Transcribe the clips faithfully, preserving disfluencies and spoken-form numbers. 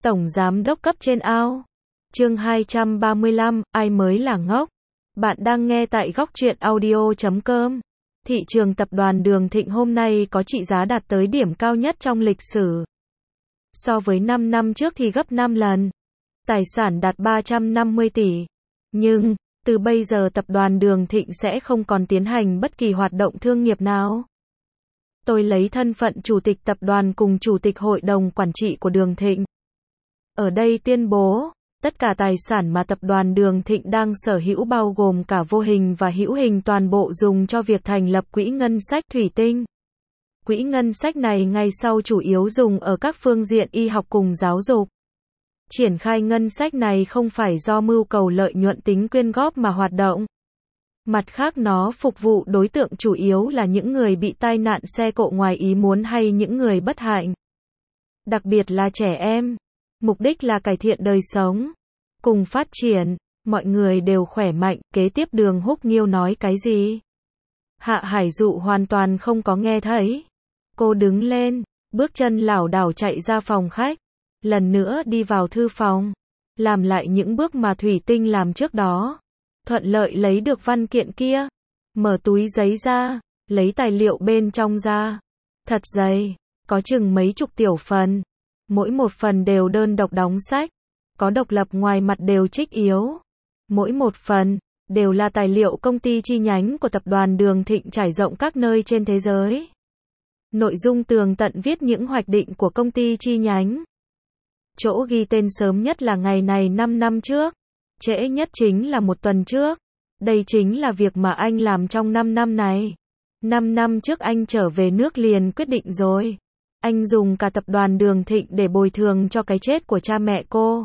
Tổng giám đốc cấp trên ao. Chương hai trăm ba mươi lăm, ai mới là ngốc? Bạn đang nghe tại góc truyện audio chấm com. Thị trường tập đoàn Đường Thịnh hôm nay có trị giá đạt tới điểm cao nhất trong lịch sử. So với năm năm trước thì gấp năm lần. Tài sản đạt ba trăm năm mươi tỷ. Nhưng, từ bây giờ tập đoàn Đường Thịnh sẽ không còn tiến hành bất kỳ hoạt động thương nghiệp nào. Tôi lấy thân phận chủ tịch tập đoàn cùng chủ tịch hội đồng quản trị của Đường Thịnh. Ở đây tuyên bố, tất cả tài sản mà tập đoàn Đường Thịnh đang sở hữu bao gồm cả vô hình và hữu hình toàn bộ dùng cho việc thành lập quỹ ngân sách thủy tinh. Quỹ ngân sách này ngày sau chủ yếu dùng ở các phương diện y học cùng giáo dục. Triển khai ngân sách này không phải do mưu cầu lợi nhuận tính quyên góp mà hoạt động. Mặt khác nó phục vụ đối tượng chủ yếu là những người bị tai nạn xe cộ ngoài ý muốn hay những người bất hạnh. Đặc biệt là trẻ em. Mục đích là cải thiện đời sống, cùng phát triển, mọi người đều khỏe mạnh. Kế tiếp Đường Húc Nghiêu nói cái gì? Hạ Hải Dụ hoàn toàn không có nghe thấy. Cô đứng lên, bước chân lảo đảo chạy ra phòng khách, lần nữa đi vào thư phòng, làm lại những bước mà Thủy Tinh làm trước đó. Thuận lợi lấy được văn kiện kia, mở túi giấy ra, lấy tài liệu bên trong ra. Thật dày, có chừng mấy chục tiểu phần. Mỗi một phần đều đơn độc đóng sách, có độc lập ngoài mặt đều trích yếu. Mỗi một phần, đều là tài liệu công ty chi nhánh của tập đoàn Đường Thịnh trải rộng các nơi trên thế giới. Nội dung tường tận viết những hoạch định của công ty chi nhánh. Chỗ ghi tên sớm nhất là ngày này năm năm trước, trễ nhất chính là một tuần trước. Đây chính là việc mà anh làm trong năm năm này. năm năm trước anh trở về nước liền quyết định rồi. Anh dùng cả tập đoàn Đường Thịnh để bồi thường cho cái chết của cha mẹ cô.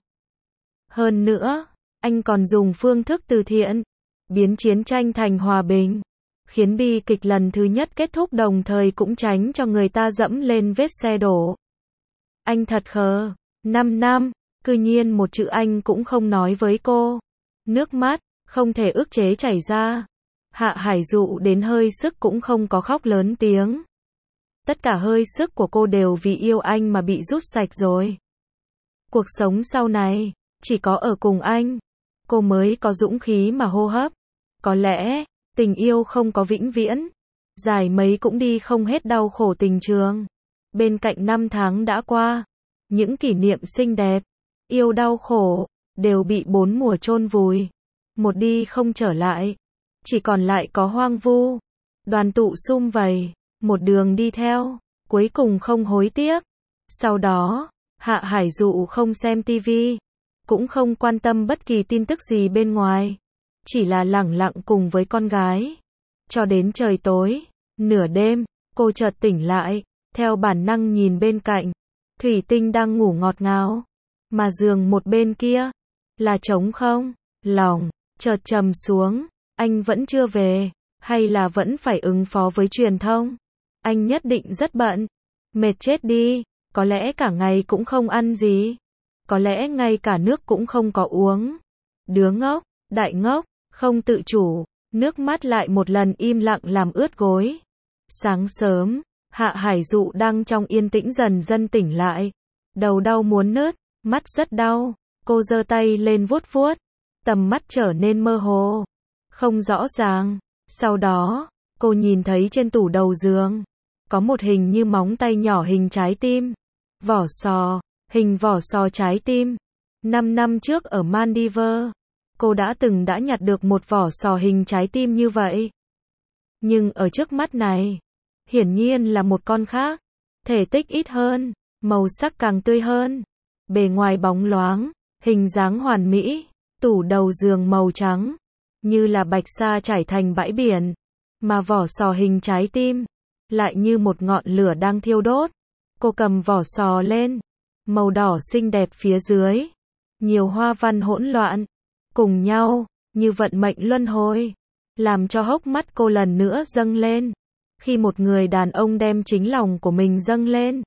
Hơn nữa, anh còn dùng phương thức từ thiện, biến chiến tranh thành hòa bình, khiến bi kịch lần thứ nhất kết thúc đồng thời cũng tránh cho người ta dẫm lên vết xe đổ. Anh thật khờ, năm năm, cư nhiên một chữ anh cũng không nói với cô. Nước mắt, không thể ức chế chảy ra. Hạ Hải Dụ đến hơi sức cũng không có khóc lớn tiếng. Tất cả hơi sức của cô đều vì yêu anh mà bị rút sạch rồi. Cuộc sống sau này, chỉ có ở cùng anh, cô mới có dũng khí mà hô hấp. Có lẽ, tình yêu không có vĩnh viễn. Dài mấy cũng đi không hết đau khổ tình trường. Bên cạnh năm tháng đã qua, những kỷ niệm xinh đẹp, yêu đau khổ, đều bị bốn mùa chôn vùi. Một đi không trở lại. Chỉ còn lại có hoang vu. Đoàn tụ sum vầy. Một đường đi theo, cuối cùng không hối tiếc. Sau đó, Hạ Hải Dụ không xem tivi, cũng không quan tâm bất kỳ tin tức gì bên ngoài, chỉ là lẳng lặng cùng với con gái. Cho đến trời tối, nửa đêm, cô chợt tỉnh lại, theo bản năng nhìn bên cạnh, Thủy Tinh đang ngủ ngọt ngào, mà giường một bên kia, là trống không, lòng, chợt trầm xuống, anh vẫn chưa về, hay là vẫn phải ứng phó với truyền thông. Anh nhất định rất bận, mệt chết đi, có lẽ cả ngày cũng không ăn gì, có lẽ ngay cả nước cũng không có uống. Đứa ngốc, đại ngốc, không tự chủ, nước mắt lại một lần im lặng làm ướt gối. Sáng sớm, Hạ Hải Dụ đang trong yên tĩnh dần dần tỉnh lại, đầu đau muốn nứt, mắt rất đau, cô giơ tay lên vuốt vuốt, tầm mắt trở nên mơ hồ, không rõ ràng. Sau đó, cô nhìn thấy trên tủ đầu giường, có một hình như móng tay nhỏ hình trái tim. Vỏ sò, hình vỏ sò trái tim. Năm năm trước ở Maldives, cô đã từng đã nhặt được một vỏ sò hình trái tim như vậy. Nhưng ở trước mắt này, hiển nhiên là một con khác. Thể tích ít hơn, màu sắc càng tươi hơn. Bề ngoài bóng loáng, hình dáng hoàn mỹ. Tủ đầu giường màu trắng, như là bạch sa trải thành bãi biển. Mà vỏ sò hình trái tim, lại như một ngọn lửa đang thiêu đốt. Cô cầm vỏ sò lên, màu đỏ xinh đẹp phía dưới, nhiều hoa văn hỗn loạn, cùng nhau, như vận mệnh luân hồi, làm cho hốc mắt cô lần nữa dâng lên. Khi một người đàn ông đem chính lòng của mình dâng lên,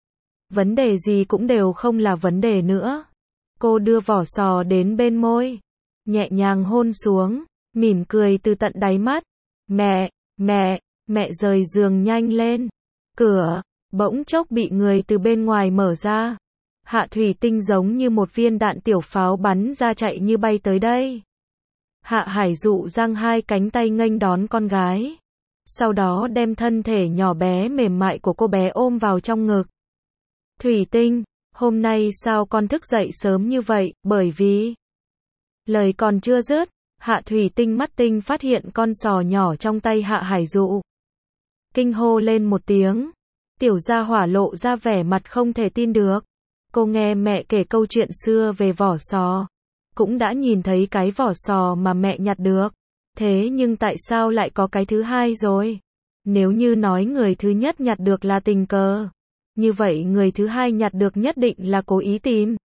vấn đề gì cũng đều không là vấn đề nữa. Cô đưa vỏ sò đến bên môi, nhẹ nhàng hôn xuống, mỉm cười từ tận đáy mắt. Mẹ, mẹ, mẹ rời giường nhanh lên. Cửa bỗng chốc bị người từ bên ngoài mở ra. Hạ Thủy Tinh giống như một viên đạn tiểu pháo bắn ra chạy như bay tới đây. Hạ Hải Dụ giang hai cánh tay nghênh đón con gái. Sau đó đem thân thể nhỏ bé mềm mại của cô bé ôm vào trong ngực. Thủy Tinh, hôm nay sao con thức dậy sớm như vậy, bởi vì... Lời còn chưa dứt, Hạ Thủy Tinh mắt tinh phát hiện con sò nhỏ trong tay Hạ Hải Dụ. Kinh hô lên một tiếng. Tiểu gia hỏa lộ ra vẻ mặt không thể tin được. Cô nghe mẹ kể câu chuyện xưa về vỏ sò. Cũng đã nhìn thấy cái vỏ sò mà mẹ nhặt được. Thế nhưng tại sao lại có cái thứ hai rồi? Nếu như nói người thứ nhất nhặt được là tình cờ, như vậy người thứ hai nhặt được nhất định là cố ý tìm.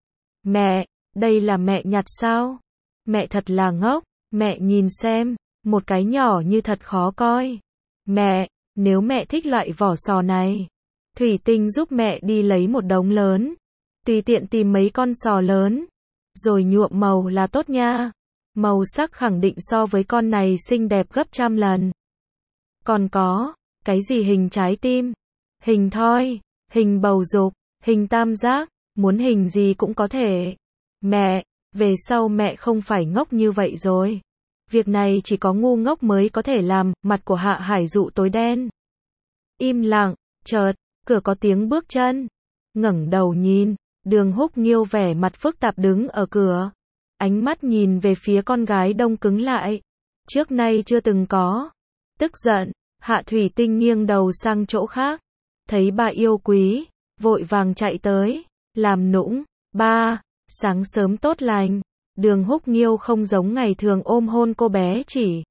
Mẹ, đây là mẹ nhặt sao? Mẹ thật là ngốc, mẹ nhìn xem, một cái nhỏ như thật khó coi. Mẹ, nếu mẹ thích loại vỏ sò này, Thủy Tinh giúp mẹ đi lấy một đống lớn, tùy tiện tìm mấy con sò lớn, rồi nhuộm màu là tốt nha. Màu sắc khẳng định so với con này xinh đẹp gấp trăm lần. Còn có, cái gì hình trái tim, hình thoi, hình bầu dục, hình tam giác, muốn hình gì cũng có thể. Mẹ, về sau mẹ không phải ngốc như vậy rồi. Việc này chỉ có ngu ngốc mới có thể làm, mặt của Hạ Hải Dụ tối đen. Im lặng, chợt, cửa có tiếng bước chân. Ngẩng đầu nhìn, Đường Húc Nghiêu vẻ mặt phức tạp đứng ở cửa. Ánh mắt nhìn về phía con gái đông cứng lại. Trước nay chưa từng có. Tức giận, Hạ Thủy Tinh nghiêng đầu sang chỗ khác. Thấy bà yêu quý, vội vàng chạy tới, làm nũng. Ba, sáng sớm tốt lành. Đường Húc Nghiêu không giống ngày thường ôm hôn cô bé chỉ.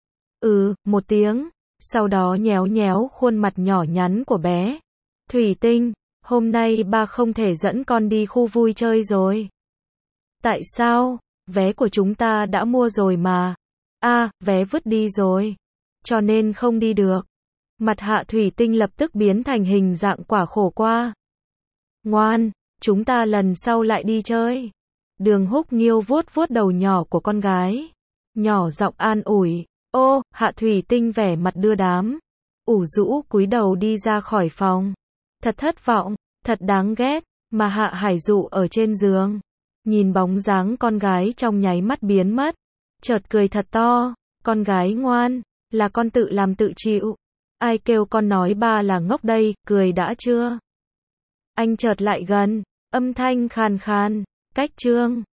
Ừ, một tiếng. Sau đó nhéo nhéo khuôn mặt nhỏ nhắn của bé. Thủy Tinh, hôm nay ba không thể dẫn con đi khu vui chơi rồi. Tại sao? Vé của chúng ta đã mua rồi mà. À, vé vứt đi rồi. Cho nên không đi được. Mặt Hạ Thủy Tinh lập tức biến thành hình dạng quả khổ qua. Ngoan, chúng ta lần sau lại đi chơi. Đường Húc Nghiêu vuốt vuốt đầu nhỏ của con gái. Nhỏ giọng an ủi. Ô, Hạ Thủy Tinh vẻ mặt đưa đám. Ủ rũ cúi đầu đi ra khỏi phòng. Thật thất vọng, thật đáng ghét, mà Hạ Hải Dụ ở trên giường. Nhìn bóng dáng con gái trong nháy mắt biến mất. Chợt cười thật to. Con gái ngoan, là con tự làm tự chịu. Ai kêu con nói ba là ngốc đây, cười đã chưa? Anh chợt lại gần, âm thanh khàn khàn. Cách chương